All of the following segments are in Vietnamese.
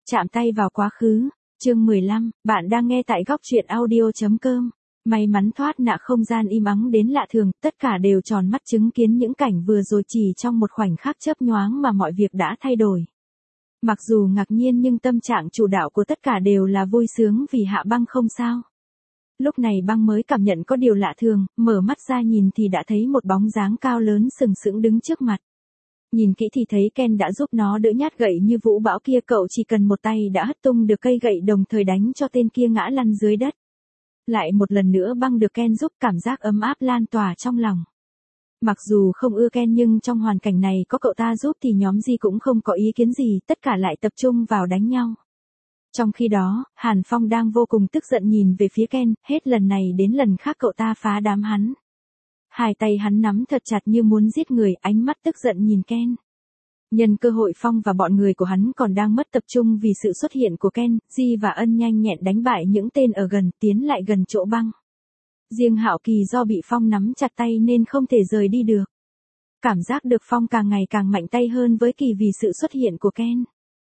Chạm tay vào quá khứ. Chương 15, bạn đang nghe tại góc truyện audio.com. May mắn thoát nạn, không gian im ắng đến lạ thường, tất cả đều tròn mắt chứng kiến những cảnh vừa rồi, chỉ trong một khoảnh khắc chớp nhoáng mà mọi việc đã thay đổi. Mặc dù ngạc nhiên nhưng tâm trạng chủ đạo của tất cả đều là vui sướng vì Hạ Băng không sao. Lúc này Băng mới cảm nhận có điều lạ thường, mở mắt ra nhìn thì đã thấy một bóng dáng cao lớn sừng sững đứng trước mặt. Nhìn kỹ thì thấy Ken đã giúp nó đỡ nhát gậy như vũ bão kia, cậu chỉ cần một tay đã hất tung được cây gậy, đồng thời đánh cho tên kia ngã lăn dưới đất. Lại một lần nữa Băng được Ken giúp, cảm giác ấm áp lan tỏa trong lòng. Mặc dù không ưa Ken nhưng trong hoàn cảnh này có cậu ta giúp thì nhóm Di cũng không có ý kiến gì, tất cả lại tập trung vào đánh nhau. Trong khi đó, Hàn Phong đang vô cùng tức giận nhìn về phía Ken, hết lần này đến lần khác cậu ta phá đám hắn. Hai tay hắn nắm thật chặt như muốn giết người, ánh mắt tức giận nhìn Ken. Nhân cơ hội, Phong và bọn người của hắn còn đang mất tập trung vì sự xuất hiện của Ken, Di và Ân nhanh nhẹn đánh bại những tên ở gần, tiến lại gần chỗ Băng. Riêng Hạo Kỳ do bị Phong nắm chặt tay nên không thể rời đi được. Cảm giác được Phong càng ngày càng mạnh tay hơn với Kỳ vì sự xuất hiện của Ken.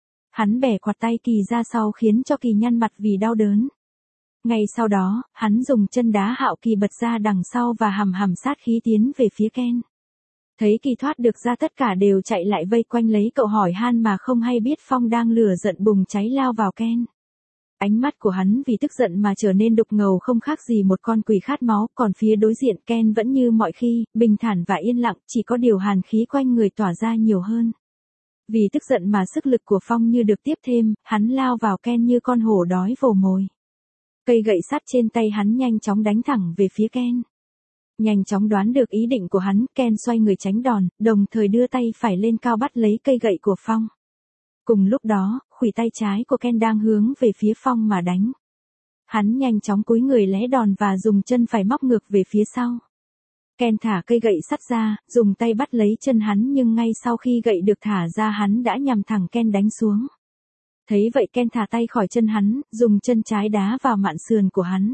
Hắn bẻ quạt tay Kỳ ra sau khiến cho Kỳ nhăn mặt vì đau đớn. Ngay sau đó, hắn dùng chân đá Hạo Kỳ bật ra đằng sau và hầm sát khí tiến về phía Ken. Thấy Kỳ thoát được ra, tất cả đều chạy lại vây quanh lấy cậu hỏi han mà không hay biết Phong đang lửa giận bùng cháy lao vào Ken. Ánh mắt của hắn vì tức giận mà trở nên đục ngầu, không khác gì một con quỷ khát máu, còn phía đối diện Ken vẫn như mọi khi, bình thản và yên lặng, chỉ có điều hàn khí quanh người tỏa ra nhiều hơn. Vì tức giận mà sức lực của Phong như được tiếp thêm, hắn lao vào Ken như con hổ đói vồ mồi. Cây gậy sắt trên tay hắn nhanh chóng đánh thẳng về phía Ken. Nhanh chóng đoán được ý định của hắn, Ken xoay người tránh đòn, đồng thời đưa tay phải lên cao bắt lấy cây gậy của Phong. Cùng lúc đó, khuỷu tay trái của Ken đang hướng về phía Phong mà đánh. Hắn nhanh chóng cúi người né đòn và dùng chân phải móc ngược về phía sau. Ken thả cây gậy sắt ra, dùng tay bắt lấy chân hắn, nhưng ngay sau khi gậy được thả ra hắn đã nhằm thẳng Ken đánh xuống. Thấy vậy Ken thả tay khỏi chân hắn, dùng chân trái đá vào mạn sườn của hắn.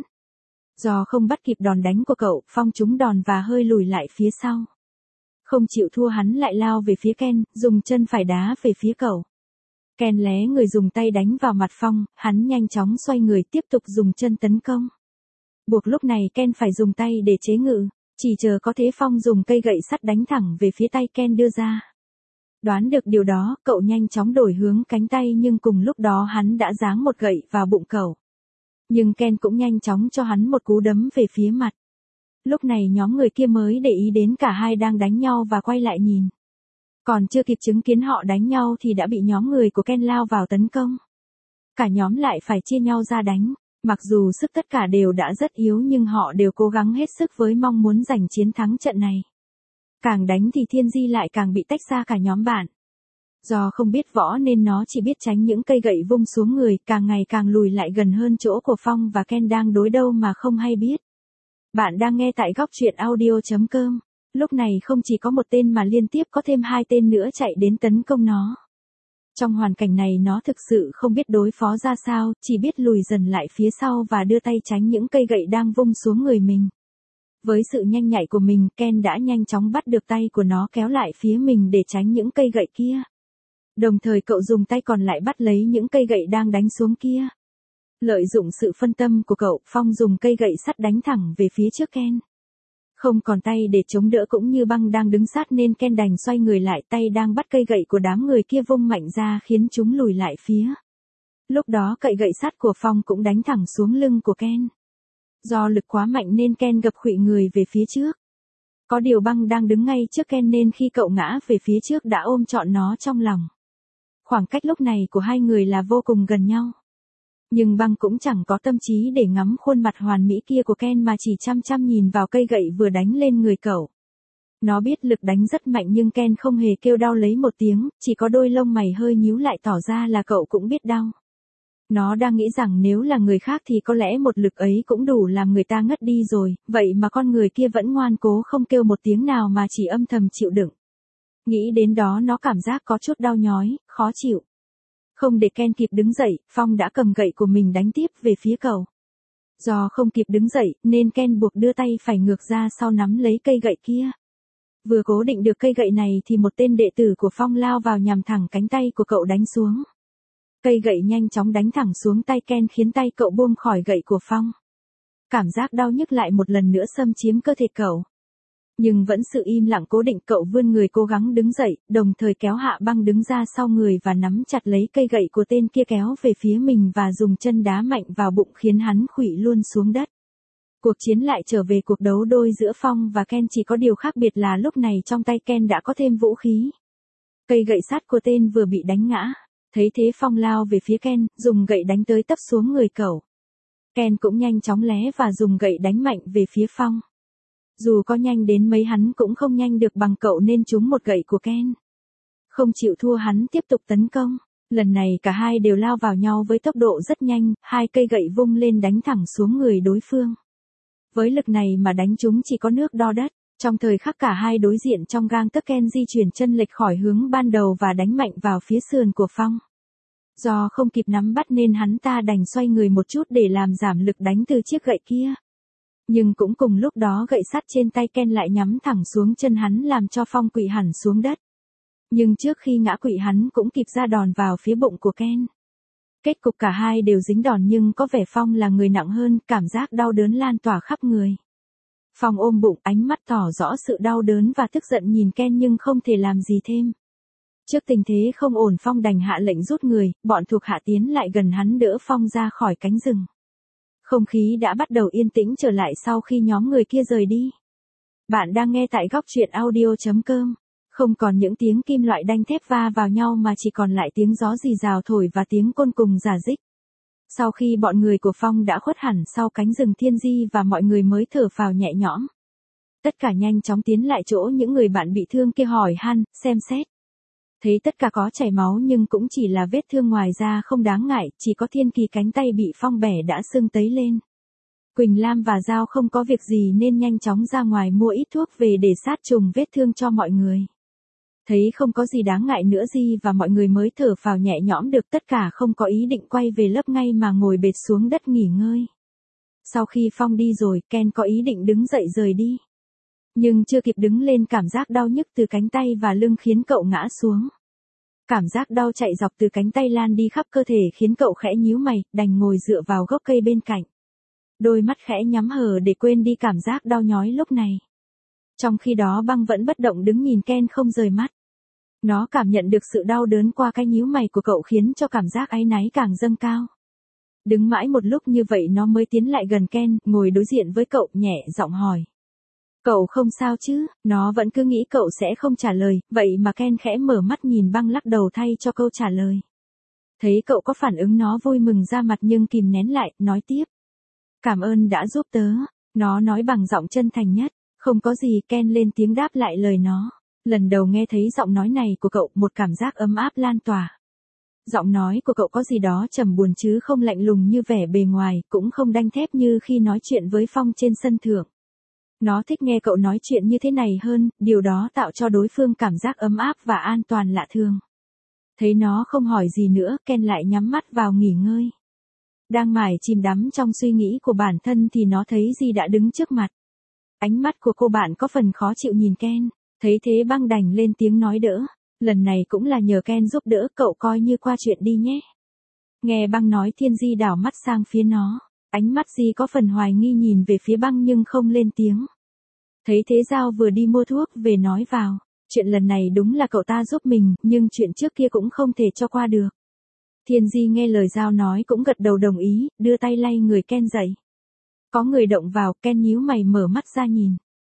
Do không bắt kịp đòn đánh của cậu, Phong trúng đòn và hơi lùi lại phía sau. Không chịu thua, hắn lại lao về phía Ken, dùng chân phải đá về phía cậu. Ken lé người dùng tay đánh vào mặt Phong, hắn nhanh chóng xoay người tiếp tục dùng chân tấn công. Buộc lúc này Ken phải dùng tay để chế ngự, chỉ chờ có thế Phong dùng cây gậy sắt đánh thẳng về phía tay Ken đưa ra. Đoán được điều đó, cậu nhanh chóng đổi hướng cánh tay, nhưng cùng lúc đó hắn đã giáng một gậy vào bụng cậu. Nhưng Ken cũng nhanh chóng cho hắn một cú đấm về phía mặt. Lúc này nhóm người kia mới để ý đến cả hai đang đánh nhau và quay lại nhìn. Còn chưa kịp chứng kiến họ đánh nhau thì đã bị nhóm người của Ken lao vào tấn công. Cả nhóm lại phải chia nhau ra đánh. Mặc dù sức tất cả đều đã rất yếu nhưng họ đều cố gắng hết sức với mong muốn giành chiến thắng trận này. Càng đánh thì Thiên Di lại càng bị tách ra cả nhóm bạn. Do không biết võ nên nó chỉ biết tránh những cây gậy vung xuống người, càng ngày càng lùi lại gần hơn chỗ của Phong và Ken đang đối đầu mà không hay biết. Bạn đang nghe tại góc truyện audio.com. Lúc này không chỉ có một tên mà liên tiếp có thêm hai tên nữa chạy đến tấn công nó. Trong hoàn cảnh này nó thực sự không biết đối phó ra sao, chỉ biết lùi dần lại phía sau và đưa tay tránh những cây gậy đang vung xuống người mình. Với sự nhanh nhạy của mình, Ken đã nhanh chóng bắt được tay của nó kéo lại phía mình để tránh những cây gậy kia. Đồng thời cậu dùng tay còn lại bắt lấy những cây gậy đang đánh xuống kia. Lợi dụng sự phân tâm của cậu, Phong dùng cây gậy sắt đánh thẳng về phía trước Ken. Không còn tay để chống đỡ cũng như Băng đang đứng sát nên Ken đành xoay người lại, tay đang bắt cây gậy của đám người kia vung mạnh ra khiến chúng lùi lại phía. Lúc đó cây gậy sắt của Phong cũng đánh thẳng xuống lưng của Ken. Do lực quá mạnh nên Ken gập khuỵu người về phía trước. Có điều Băng đang đứng ngay trước Ken nên khi cậu ngã về phía trước đã ôm trọn nó trong lòng. Khoảng cách lúc này của hai người là vô cùng gần nhau. Nhưng Băng cũng chẳng có tâm trí để ngắm khuôn mặt hoàn mỹ kia của Ken mà chỉ chăm chăm nhìn vào cây gậy vừa đánh lên người cậu. Nó biết lực đánh rất mạnh nhưng Ken không hề kêu đau lấy một tiếng, chỉ có đôi lông mày hơi nhíu lại tỏ ra là cậu cũng biết đau. Nó đang nghĩ rằng nếu là người khác thì có lẽ một lực ấy cũng đủ làm người ta ngất đi rồi, vậy mà con người kia vẫn ngoan cố không kêu một tiếng nào mà chỉ âm thầm chịu đựng. Nghĩ đến đó nó cảm giác có chút đau nhói, khó chịu. Không để Ken kịp đứng dậy, Phong đã cầm gậy của mình đánh tiếp về phía cậu. Do không kịp đứng dậy, nên Ken buộc đưa tay phải ngược ra sau nắm lấy cây gậy kia. Vừa cố định được cây gậy này thì một tên đệ tử của Phong lao vào nhằm thẳng cánh tay của cậu đánh xuống. Cây gậy nhanh chóng đánh thẳng xuống tay Ken khiến tay cậu buông khỏi gậy của Phong. Cảm giác đau nhức lại một lần nữa xâm chiếm cơ thể cậu. Nhưng vẫn sự im lặng cố định, cậu vươn người cố gắng đứng dậy, đồng thời kéo Hạ Băng đứng ra sau người và nắm chặt lấy cây gậy của tên kia kéo về phía mình và dùng chân đá mạnh vào bụng khiến hắn khuỵu luôn xuống đất. Cuộc chiến lại trở về cuộc đấu đôi giữa Phong và Ken, chỉ có điều khác biệt là lúc này trong tay Ken đã có thêm vũ khí. Cây gậy sắt của tên vừa bị đánh ngã. Thấy thế Phong lao về phía Ken, dùng gậy đánh tới tấp xuống người cậu. Ken cũng nhanh chóng lé và dùng gậy đánh mạnh về phía Phong. Dù có nhanh đến mấy hắn cũng không nhanh được bằng cậu nên trúng một gậy của Ken. Không chịu thua hắn tiếp tục tấn công. Lần này cả hai đều lao vào nhau với tốc độ rất nhanh, hai cây gậy vung lên đánh thẳng xuống người đối phương. Với lực này mà đánh chúng chỉ có nước đo đất. Trong thời khắc cả hai đối diện trong gang tấc, Ken di chuyển chân lệch khỏi hướng ban đầu và đánh mạnh vào phía sườn của Phong. Do không kịp nắm bắt nên hắn ta đành xoay người một chút để làm giảm lực đánh từ chiếc gậy kia. Nhưng cũng cùng lúc đó gậy sắt trên tay Ken lại nhắm thẳng xuống chân hắn làm cho Phong quỵ hẳn xuống đất. Nhưng trước khi ngã quỵ hắn cũng kịp ra đòn vào phía bụng của Ken. Kết cục cả hai đều dính đòn nhưng có vẻ Phong là người nặng hơn, cảm giác đau đớn lan tỏa khắp người. Phong ôm bụng, ánh mắt tỏ rõ sự đau đớn và tức giận nhìn Ken nhưng không thể làm gì thêm. Trước tình thế không ổn Phong đành hạ lệnh rút người, bọn thuộc hạ tiến lại gần hắn đỡ Phong ra khỏi cánh rừng. Không khí đã bắt đầu yên tĩnh trở lại sau khi nhóm người kia rời đi. Bạn đang nghe tại góc truyện audio.com. Không còn những tiếng kim loại đanh thép va vào nhau mà chỉ còn lại tiếng gió rì rào thổi và tiếng côn cùng rả rích. Sau khi bọn người của Phong đã khuất hẳn sau cánh rừng thiên di và mọi người mới thở phào nhẹ nhõm. Tất cả nhanh chóng tiến lại chỗ những người bạn bị thương kia hỏi han, xem xét. Thấy tất cả có chảy máu nhưng cũng chỉ là vết thương ngoài da không đáng ngại, chỉ có Thiên Kỳ cánh tay bị Phong bẻ đã sưng tấy lên. Quỳnh Lam và Giao không có việc gì nên nhanh chóng ra ngoài mua ít thuốc về để sát trùng vết thương cho mọi người. Thấy không có gì đáng ngại nữa Di và mọi người mới thở phào nhẹ nhõm được, tất cả không có ý định quay về lớp ngay mà ngồi bệt xuống đất nghỉ ngơi. Sau khi Phong đi rồi, Ken có ý định đứng dậy rời đi. Nhưng chưa kịp đứng lên cảm giác đau nhức từ cánh tay và lưng khiến cậu ngã xuống. Cảm giác đau chạy dọc từ cánh tay lan đi khắp cơ thể khiến cậu khẽ nhíu mày, đành ngồi dựa vào gốc cây bên cạnh. Đôi mắt khẽ nhắm hờ để quên đi cảm giác đau nhói lúc này. Trong khi đó Băng vẫn bất động đứng nhìn Ken không rời mắt. Nó cảm nhận được sự đau đớn qua cái nhíu mày của cậu khiến cho cảm giác áy náy càng dâng cao. Đứng mãi một lúc như vậy nó mới tiến lại gần Ken, ngồi đối diện với cậu, nhẹ giọng hỏi. Cậu không sao chứ? Nó vẫn cứ nghĩ cậu sẽ không trả lời, vậy mà Ken khẽ mở mắt nhìn Băng lắc đầu thay cho câu trả lời. Thấy cậu có phản ứng nó vui mừng ra mặt nhưng kìm nén lại, nói tiếp. Cảm ơn đã giúp tớ. Nó nói bằng giọng chân thành nhất. Không có gì, Ken lên tiếng đáp lại lời nó. Lần đầu nghe thấy giọng nói này của cậu, một cảm giác ấm áp lan tỏa. Giọng nói của cậu có gì đó trầm buồn chứ không lạnh lùng như vẻ bề ngoài, cũng không đanh thép như khi nói chuyện với Phong trên sân thượng. Nó thích nghe cậu nói chuyện như thế này hơn, điều đó tạo cho đối phương cảm giác ấm áp và an toàn lạ thường. Thấy nó không hỏi gì nữa, Ken lại nhắm mắt vào nghỉ ngơi. Đang mải chìm đắm trong suy nghĩ của bản thân thì nó thấy Di đã đứng trước mặt. Ánh mắt của cô bạn có phần khó chịu nhìn Ken, thấy thế Băng đành lên tiếng nói đỡ. Lần này cũng là nhờ Ken giúp đỡ, cậu coi như qua chuyện đi nhé. Nghe Băng nói Thiên Di đảo mắt sang phía nó. Ánh mắt Di có phần hoài nghi nhìn về phía Băng nhưng không lên tiếng. Thấy thế Giao vừa đi mua thuốc về nói vào. Chuyện lần này đúng là cậu ta giúp mình, nhưng chuyện trước kia cũng không thể cho qua được. Thiên Di nghe lời Giao nói cũng gật đầu đồng ý, đưa tay lay người Ken dậy. Có người động vào, Ken nhíu mày mở mắt ra nhìn.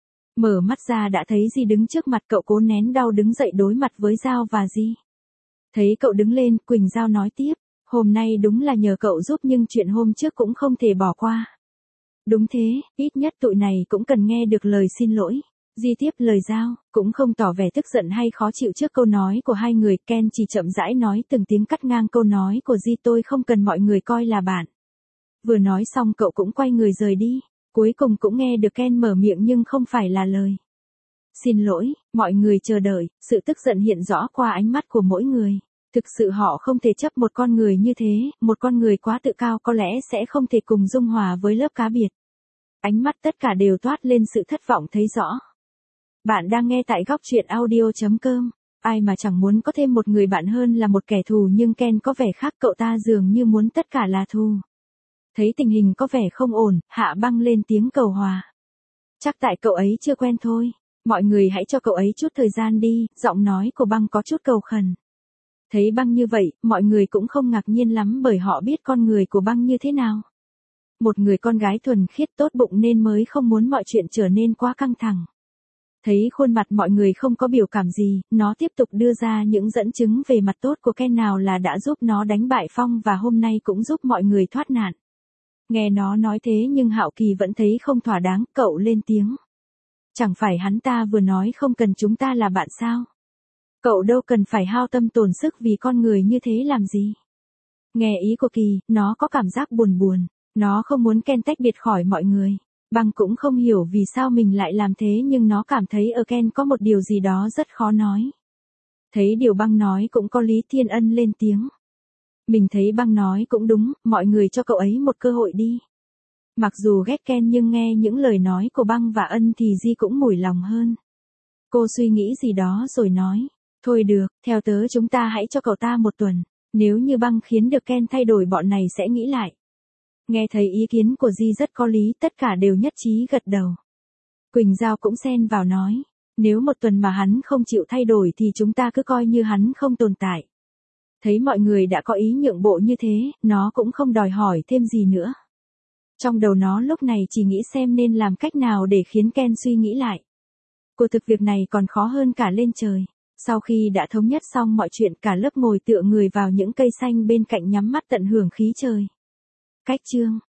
Mở mắt ra đã thấy Di đứng trước mặt cậu, cố nén đau đứng dậy đối mặt với Giao và Di. Thấy cậu đứng lên, Quỳnh Giao nói tiếp. Hôm nay đúng là nhờ cậu giúp nhưng chuyện hôm trước cũng không thể bỏ qua. Đúng thế, ít nhất tụi này cũng cần nghe được lời xin lỗi. Di tiếp lời Giao, cũng không tỏ vẻ tức giận hay khó chịu trước câu nói của hai người. Ken chỉ chậm rãi nói từng tiếng cắt ngang câu nói của Di, tôi không cần mọi người coi là bạn. Vừa nói xong cậu cũng quay người rời đi. Cuối cùng cũng nghe được Ken mở miệng nhưng không phải là lời xin lỗi. Mọi người chờ đợi, sự tức giận hiện rõ qua ánh mắt của mỗi người. Thực sự họ không thể chấp một con người như thế, một con người quá tự cao có lẽ sẽ không thể cùng dung hòa với lớp cá biệt. Ánh mắt tất cả đều toát lên sự thất vọng thấy rõ. Bạn đang nghe tại góc truyện audio.com. Ai mà chẳng muốn có thêm một người bạn hơn là một kẻ thù, nhưng Ken có vẻ khác, cậu ta dường như muốn tất cả là thù. Thấy tình hình có vẻ không ổn, Hạ Băng lên tiếng cầu hòa. Chắc tại cậu ấy chưa quen thôi. Mọi người hãy cho cậu ấy chút thời gian đi, giọng nói của Băng có chút cầu khẩn. Thấy Băng như vậy, mọi người cũng không ngạc nhiên lắm bởi họ biết con người của Băng như thế nào. Một người con gái thuần khiết tốt bụng nên mới không muốn mọi chuyện trở nên quá căng thẳng. Thấy khuôn mặt mọi người không có biểu cảm gì, nó tiếp tục đưa ra những dẫn chứng về mặt tốt của Ken, nào là đã giúp nó đánh bại Phong và hôm nay cũng giúp mọi người thoát nạn. Nghe nó nói thế nhưng Hạo Kỳ vẫn thấy không thỏa đáng, cậu lên tiếng. Chẳng phải hắn ta vừa nói không cần chúng ta là bạn sao? Cậu đâu cần phải hao tâm tổn sức vì con người như thế làm gì? Nghe ý của Kỳ, nó có cảm giác buồn buồn. Nó không muốn Ken tách biệt khỏi mọi người. Băng cũng không hiểu vì sao mình lại làm thế, nhưng nó cảm thấy ở Ken có một điều gì đó rất khó nói. Thấy điều Băng nói cũng có lý, Thiên Ân lên tiếng. Mình thấy Băng nói cũng đúng, mọi người cho cậu ấy một cơ hội đi. Mặc dù ghét Ken nhưng nghe những lời nói của Băng và Ân thì Di cũng mủi lòng hơn. Cô suy nghĩ gì đó rồi nói. Thôi được, theo tớ chúng ta hãy cho cậu ta một tuần. Nếu như Băng khiến được Ken thay đổi, bọn này sẽ nghĩ lại. Nghe thấy ý kiến của Di rất có lý, tất cả đều nhất trí gật đầu. Quỳnh Giao cũng xen vào nói. Nếu một tuần mà hắn không chịu thay đổi thì chúng ta cứ coi như hắn không tồn tại. Thấy mọi người đã có ý nhượng bộ như thế, nó cũng không đòi hỏi thêm gì nữa. Trong đầu nó lúc này chỉ nghĩ xem nên làm cách nào để khiến Ken suy nghĩ lại. Cuộc thực việc này còn khó hơn cả lên trời. Sau khi đã thống nhất xong mọi chuyện, cả lớp ngồi tựa người vào những cây xanh bên cạnh nhắm mắt tận hưởng khí trời. Cách chương